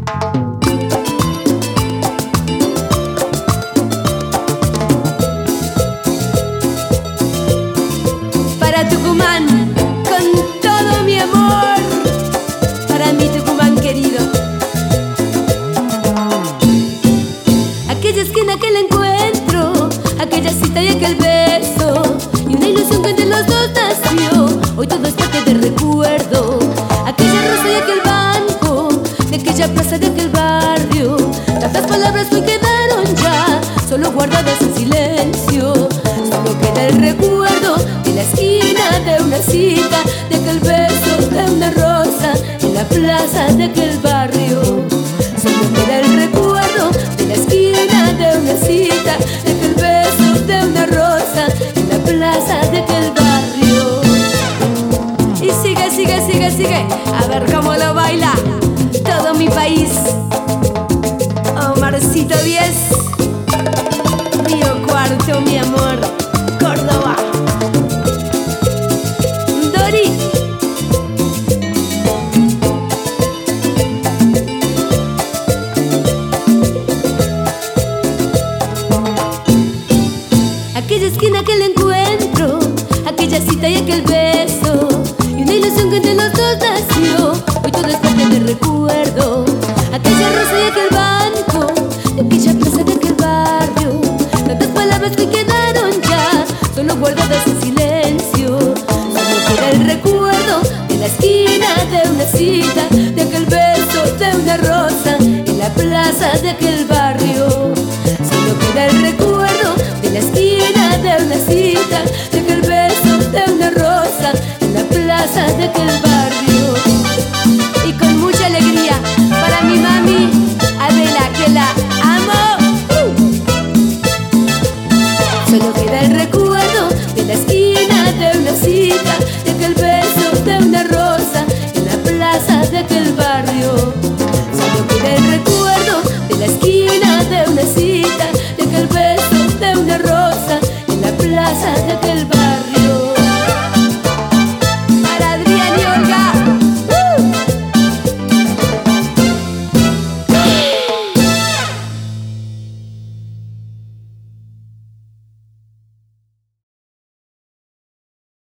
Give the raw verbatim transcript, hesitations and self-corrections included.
Para Tucumán, con todo mi amor, para mi Tucumán querido. Aquella esquina, aquel encuentro, aquella cita y aquel beso, y una ilusión que entre los dos nació. Hoy todo es parte de recuerdo. Aquella rosa y aquel banco, de aquella plaza, de aquel barrio. Tantas palabras que quedaron ya, solo guardadas en silencio. Solo queda el recuerdo de la esquina, de una cita, de aquel beso, de una rosa, en la plaza de aquel barrio. Solo queda el recuerdo de la esquina, de una cita, de aquel beso, de una rosa, en la plaza de aquel barrio. Y sigue, sigue, sigue, sigue, a ver cómo lo baila todo mi país. Omarcito diez, Río Cuarto, mi amor, Córdoba. Dori. Aquella esquina, aquel encuentro, aquella cita y aquel beso, y una ilusión que entre los dos nació. Hoy todo es parte de recuerdo. Aquella rosa y aquel banco, de aquella plaza, de aquel barrio. Tantas palabras que quedaron ya, solo guardadas en silencio. Solo queda el recuerdo de la esquina, de una cita, de aquel beso, de una rosa, en la plaza de aquel barrio. Solo queda el recuerdo de la esquina, de una cita, de aquel beso, de una rosa, en la plaza de aquel barrio.